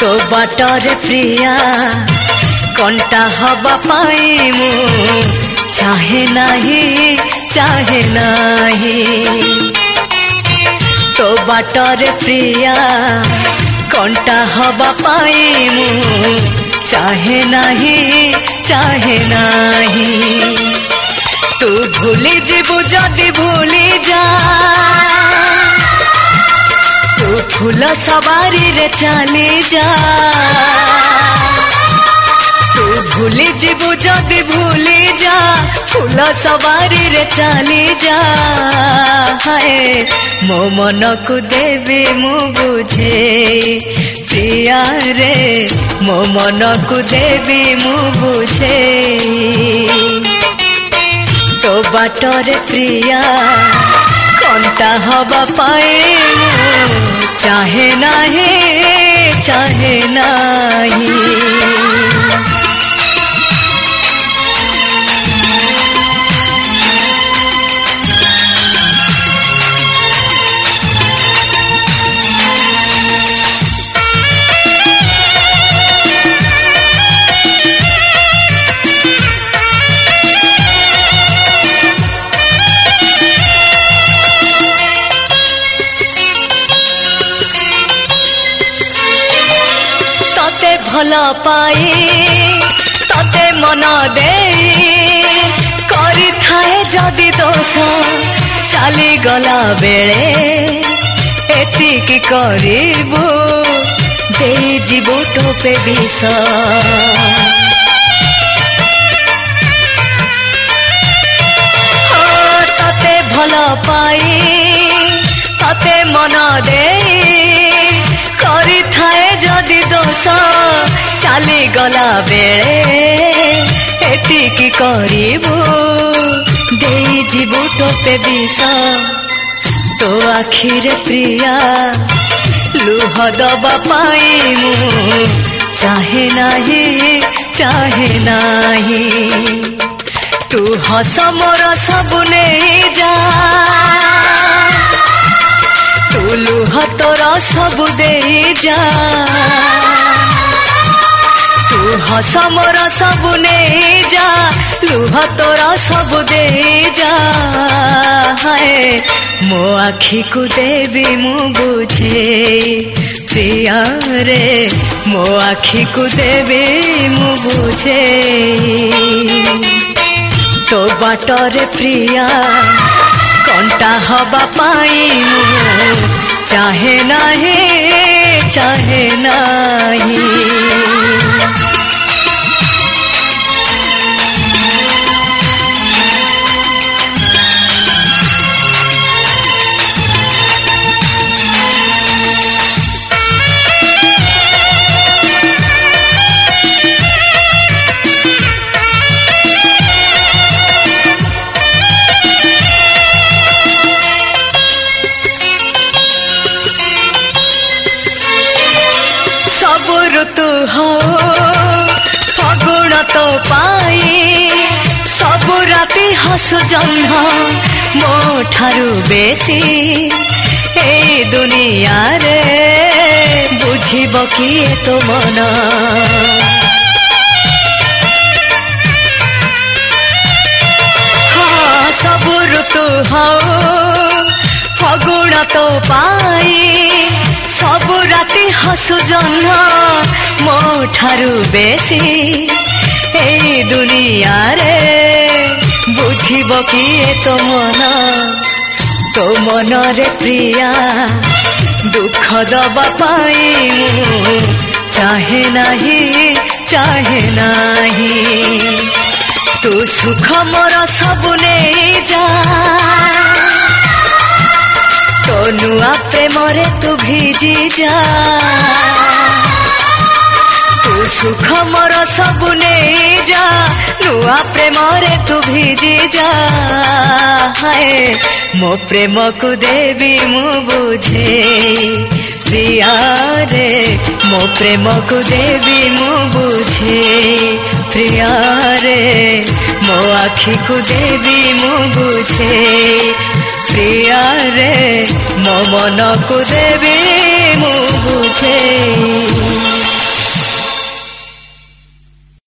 तो बाटरे प्रिया कंटा हवा पाई मु चाहे नहीं चाहे नहीं तो बाटरे प्रिया कंटा हवा पाई मु चाहे नहीं चाहे नहीं तू भूली जीवु जदि भूली जा तू फूल सवारी रे चली जा तू भूली जीवु जदि भूली जा फूल सवारी रे चली जा हाय मो मन को देवी मु बुझे प्रिया रे मो मन को देवी मु बुझे तो बाटरे प्रिया कंटा हवा पाए चाहे नहीं चाहे नहीं भल पाई तते मन दे करी थाए जदि दोष चली गला बेले एतिकी करिबु दे जीवु टोपे विष तते भल पाई तते मन दे करी थाए जदि दोष चली गला बेले एतिकी करिबु दे जीवु टोपे विष तो आखिरे प्रिया लुह दबा पाई मु चाहे नहीं चाहे नहीं तू हस मोर सब नहीं जा तू लुह तोर सब दे जा तू हस मोर सब नहीं जा लुह तोर सब दे जा हाय मो आखि को देवी मु बुझे प्रिया रे मो आखि को देवी मु बुझे तो बाटरे प्रिया कंटा हवा पाई मु चाहे नहीं चाहे नहीं ऋतु हो फगुण तो पाई सबु राति हसु जह्न मो ठारू बेसी ए दुनिया रे बुझिब किए तो मन हाँ सबु ऋतु हो फगुण तो पाई सबु राति हसु जह्न मो ठारू बेसी ए दुनिया रे बुझिब किए तो मन रे प्रिया दुख दबा पाई मु चाहे नहीं चाहे नहीं तू सुख मोर सब नहीं जा तो नुआ प्रेम रे तू भिजी जा तू सुख मोर सब नहीं जा नुआ प्रेम रे तू भिजी जा हाय मो प्रेम को देवी मु बुझे प्रिया रे मो प्रेम को देवी मु बुझे प्रिया रे मो आखि को देवी मु बुझे प्रिया रे मो मन को देवी मु बुझे।